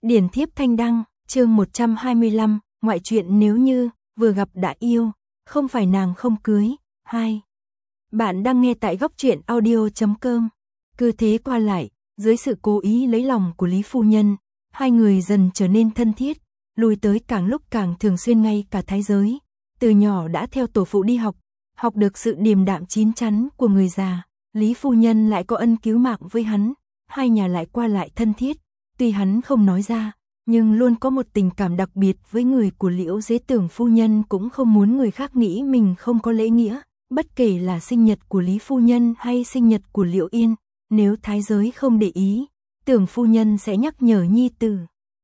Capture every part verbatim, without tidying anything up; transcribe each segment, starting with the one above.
Điển thiếp thanh đăng, chương một trăm hai mươi lăm, ngoại truyện nếu như, vừa gặp đã yêu, không phải nàng không cưới, hai. Bạn đang nghe tại góc truyện audio chấm com. Cứ thế qua lại, dưới sự cố ý lấy lòng của Lý Phu Nhân, hai người dần trở nên thân thiết, lùi tới càng lúc càng thường xuyên ngay cả thái giới. Từ nhỏ đã theo tổ phụ đi học, học được sự điềm đạm chín chắn của người già, Lý Phu Nhân lại có ân cứu mạng với hắn, hai nhà lại qua lại thân thiết. Tuy hắn không nói ra, nhưng luôn có một tình cảm đặc biệt với người của Liễu Dế Tưởng Phu Nhân, cũng không muốn người khác nghĩ mình không có lễ nghĩa, bất kể là sinh nhật của Lý Phu Nhân hay sinh nhật của Liễu Yên, nếu thái giới không để ý, Tưởng Phu Nhân sẽ nhắc nhở nhi tử.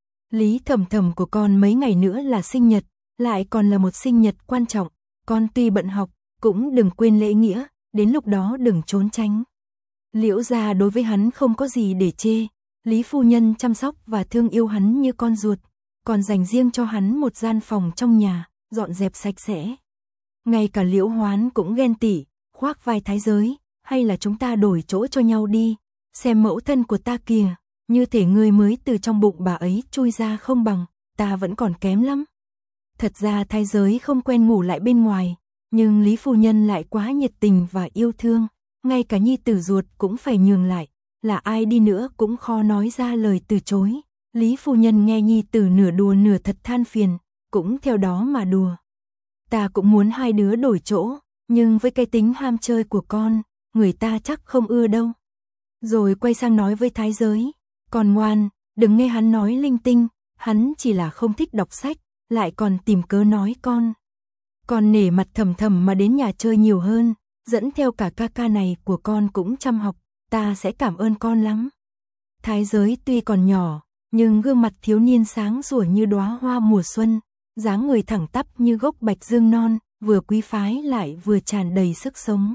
Lý Thầm Thầm của con mấy ngày nữa là sinh nhật, lại còn là một sinh nhật quan trọng, con tuy bận học, cũng đừng quên lễ nghĩa, đến lúc đó đừng trốn tránh. Liễu gia đối với hắn không có gì để chê. Lý Phu Nhân chăm sóc và thương yêu hắn như con ruột, còn dành riêng cho hắn một gian phòng trong nhà, dọn dẹp sạch sẽ. Ngay cả Liễu Hoán cũng ghen tị, khoác vai thái giới, hay là chúng ta đổi chỗ cho nhau đi, xem mẫu thân của ta kìa, như thể ngươi mới từ trong bụng bà ấy chui ra không bằng, ta vẫn còn kém lắm. Thật ra thái giới không quen ngủ lại bên ngoài, nhưng Lý Phu Nhân lại quá nhiệt tình và yêu thương, ngay cả nhi tử ruột cũng phải nhường lại. Là ai đi nữa cũng khó nói ra lời từ chối. Lý Phu Nhân nghe nhi tử nửa đùa nửa thật than phiền, cũng theo đó mà đùa. Ta cũng muốn hai đứa đổi chỗ, nhưng với cái tính ham chơi của con, người ta chắc không ưa đâu. Rồi quay sang nói với thái giới, con ngoan, đừng nghe hắn nói linh tinh, hắn chỉ là không thích đọc sách, lại còn tìm cớ nói con. Con nể mặt Thầm Thầm mà đến nhà chơi nhiều hơn, dẫn theo cả ca ca này của con cũng chăm học. Ta sẽ cảm ơn con lắm. Thái giới tuy còn nhỏ, nhưng gương mặt thiếu niên sáng sủa như đóa hoa mùa xuân, dáng người thẳng tắp như gốc bạch dương non, vừa quý phái lại vừa tràn đầy sức sống.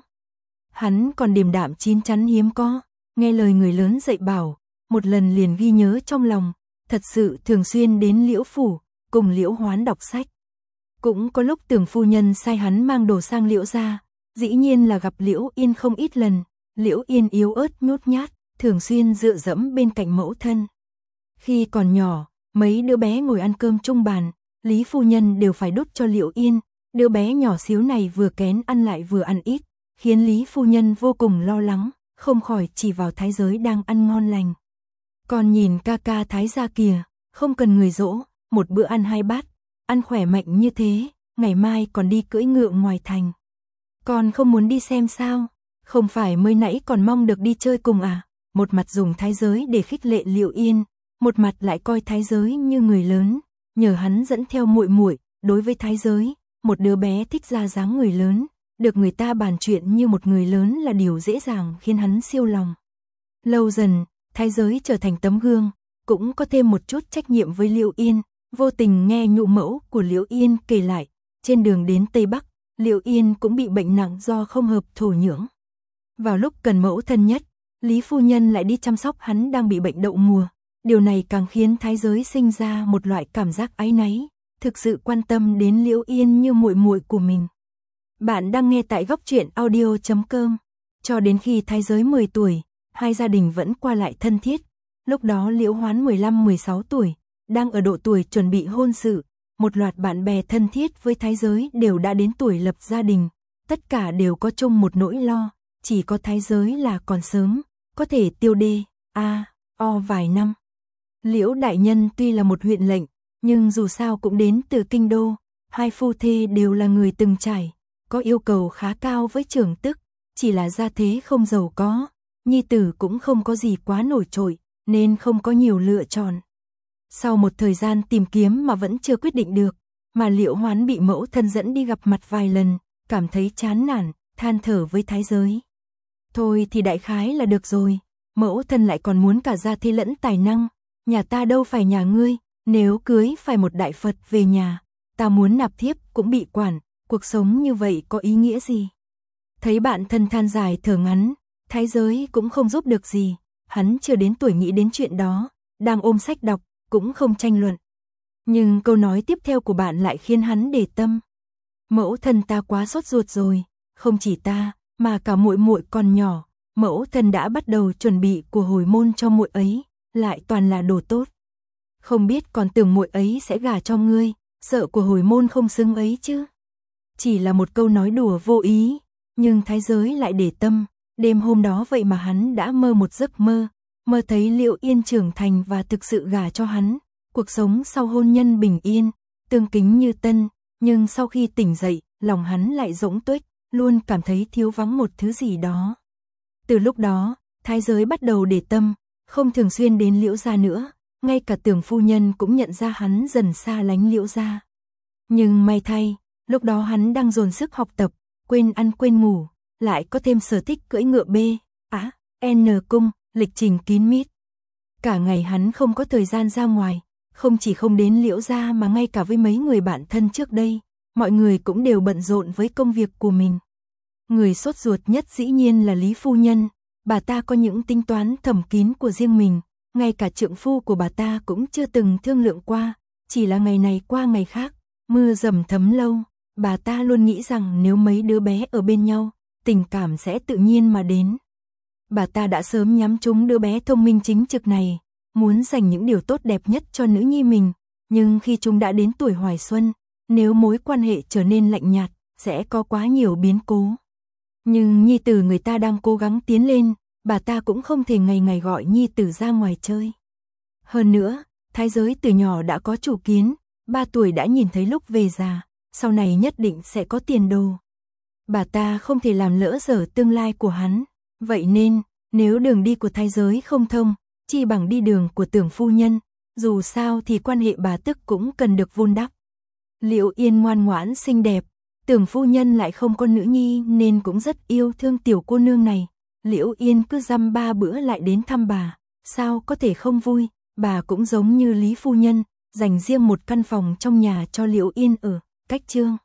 Hắn còn điềm đạm chín chắn hiếm có, nghe lời người lớn dạy bảo, một lần liền ghi nhớ trong lòng, thật sự thường xuyên đến Liễu phủ, cùng Liễu Hoán đọc sách. Cũng có lúc Tưởng Phu Nhân sai hắn mang đồ sang Liễu gia, dĩ nhiên là gặp Liễu Yên không ít lần. Liễu Yên yếu ớt nhút nhát, thường xuyên dựa dẫm bên cạnh mẫu thân. Khi còn nhỏ, mấy đứa bé ngồi ăn cơm chung bàn, Lý Phu Nhân đều phải đút cho Liễu Yên, đứa bé nhỏ xíu này vừa kén ăn lại vừa ăn ít, khiến Lý Phu Nhân vô cùng lo lắng, không khỏi chỉ vào thái giới đang ăn ngon lành. Còn nhìn ca ca thái gia kìa, không cần người dỗ, một bữa ăn hai bát, ăn khỏe mạnh như thế, ngày mai còn đi cưỡi ngựa ngoài thành. Con không muốn đi xem sao? Không phải mới nãy còn mong được đi chơi cùng à? Một mặt dùng thái giới để khích lệ Liễu Yên, một mặt lại coi thái giới như người lớn, nhờ hắn dẫn theo muội muội. Đối với thái giới, một đứa bé thích ra dáng người lớn, được người ta bàn chuyện như một người lớn là điều dễ dàng khiến hắn siêu lòng. Lâu dần, thái giới trở thành tấm gương, cũng có thêm một chút trách nhiệm với Liễu Yên, vô tình nghe nhũ mẫu của Liễu Yên kể lại, trên đường đến Tây Bắc, Liễu Yên cũng bị bệnh nặng do không hợp thổ nhưỡng. Vào lúc cần mẫu thân nhất, Lý Phu Nhân lại đi chăm sóc hắn đang bị bệnh đậu mùa. Điều này càng khiến thái giới sinh ra một loại cảm giác áy náy, thực sự quan tâm đến Liễu Yên như muội muội của mình. Bạn đang nghe tại góc truyện audio chấm com. Cho đến khi thái giới mười tuổi, hai gia đình vẫn qua lại thân thiết. Lúc đó Liễu Hoán mười lăm mười sáu tuổi, đang ở độ tuổi chuẩn bị hôn sự. Một loạt bạn bè thân thiết với thái giới đều đã đến tuổi lập gia đình. Tất cả đều có chung một nỗi lo. Chỉ có thái giới là còn sớm, có thể tiêu đê, a, o vài năm. Liễu đại nhân tuy là một huyện lệnh, nhưng dù sao cũng đến từ kinh đô, hai phu thê đều là người từng trải, có yêu cầu khá cao với trưởng tức, chỉ là gia thế không giàu có, nhi tử cũng không có gì quá nổi trội, nên không có nhiều lựa chọn. Sau một thời gian tìm kiếm mà vẫn chưa quyết định được, mà Liễu Hoán bị mẫu thân dẫn đi gặp mặt vài lần, cảm thấy chán nản, than thở với thái giới. Thôi thì đại khái là được rồi, mẫu thân lại còn muốn cả gia thế lẫn tài năng, nhà ta đâu phải nhà ngươi, nếu cưới phải một đại Phật về nhà, ta muốn nạp thiếp cũng bị quản, cuộc sống như vậy có ý nghĩa gì? Thấy bạn thân than dài thở ngắn, thái giới cũng không giúp được gì, hắn chưa đến tuổi nghĩ đến chuyện đó, đang ôm sách đọc, cũng không tranh luận. Nhưng câu nói tiếp theo của bạn lại khiến hắn để tâm. Mẫu thân ta quá sốt ruột rồi, không chỉ ta, mà cả muội muội còn nhỏ, mẫu thân đã bắt đầu chuẩn bị của hồi môn cho muội ấy, lại toàn là đồ tốt. Không biết còn tưởng muội ấy sẽ gả cho ngươi, sợ của hồi môn không xứng ấy chứ. Chỉ là một câu nói đùa vô ý, nhưng thái giới lại để tâm, đêm hôm đó vậy mà hắn đã mơ một giấc mơ, mơ thấy Liễu Yên trưởng thành và thực sự gả cho hắn, cuộc sống sau hôn nhân bình yên, tương kính như tân, nhưng sau khi tỉnh dậy, lòng hắn lại rỗng tuếch, luôn cảm thấy thiếu vắng một thứ gì đó. Từ lúc đó, thái giới bắt đầu để tâm, không thường xuyên đến Liễu gia nữa, ngay cả Tưởng phu nhân cũng nhận ra hắn dần xa lánh Liễu gia. Nhưng may thay, lúc đó hắn đang dồn sức học tập, quên ăn quên ngủ, lại có thêm sở thích cưỡi ngựa B, á, N cung, lịch trình kín mít. Cả ngày hắn không có thời gian ra ngoài, không chỉ không đến Liễu gia mà ngay cả với mấy người bạn thân trước đây, mọi người cũng đều bận rộn với công việc của mình. Người sốt ruột nhất dĩ nhiên là Lý phu nhân, bà ta có những tính toán thầm kín của riêng mình, ngay cả trượng phu của bà ta cũng chưa từng thương lượng qua, chỉ là ngày này qua ngày khác, mưa dầm thấm lâu, bà ta luôn nghĩ rằng nếu mấy đứa bé ở bên nhau, tình cảm sẽ tự nhiên mà đến. Bà ta đã sớm nhắm trúng đứa bé thông minh chính trực này, muốn dành những điều tốt đẹp nhất cho nữ nhi mình, nhưng khi chúng đã đến tuổi hoài xuân, nếu mối quan hệ trở nên lạnh nhạt, sẽ có quá nhiều biến cố. Nhưng nhi tử người ta đang cố gắng tiến lên, bà ta cũng không thể ngày ngày gọi nhi tử ra ngoài chơi. Hơn nữa, thái giới từ nhỏ đã có chủ kiến, ba tuổi đã nhìn thấy lúc về già, sau này nhất định sẽ có tiền đồ. Bà ta không thể làm lỡ dở tương lai của hắn, vậy nên, nếu đường đi của thái giới không thông, chi bằng đi đường của Tưởng phu nhân, dù sao thì quan hệ bà tức cũng cần được vun đắp. Liễu Yên ngoan ngoãn xinh đẹp, Tưởng phu nhân lại không có nữ nhi nên cũng rất yêu thương tiểu cô nương này. Liễu Yên cứ dăm ba bữa lại đến thăm bà, sao có thể không vui, bà cũng giống như Lý phu nhân, dành riêng một căn phòng trong nhà cho Liễu Yên ở, cách chương.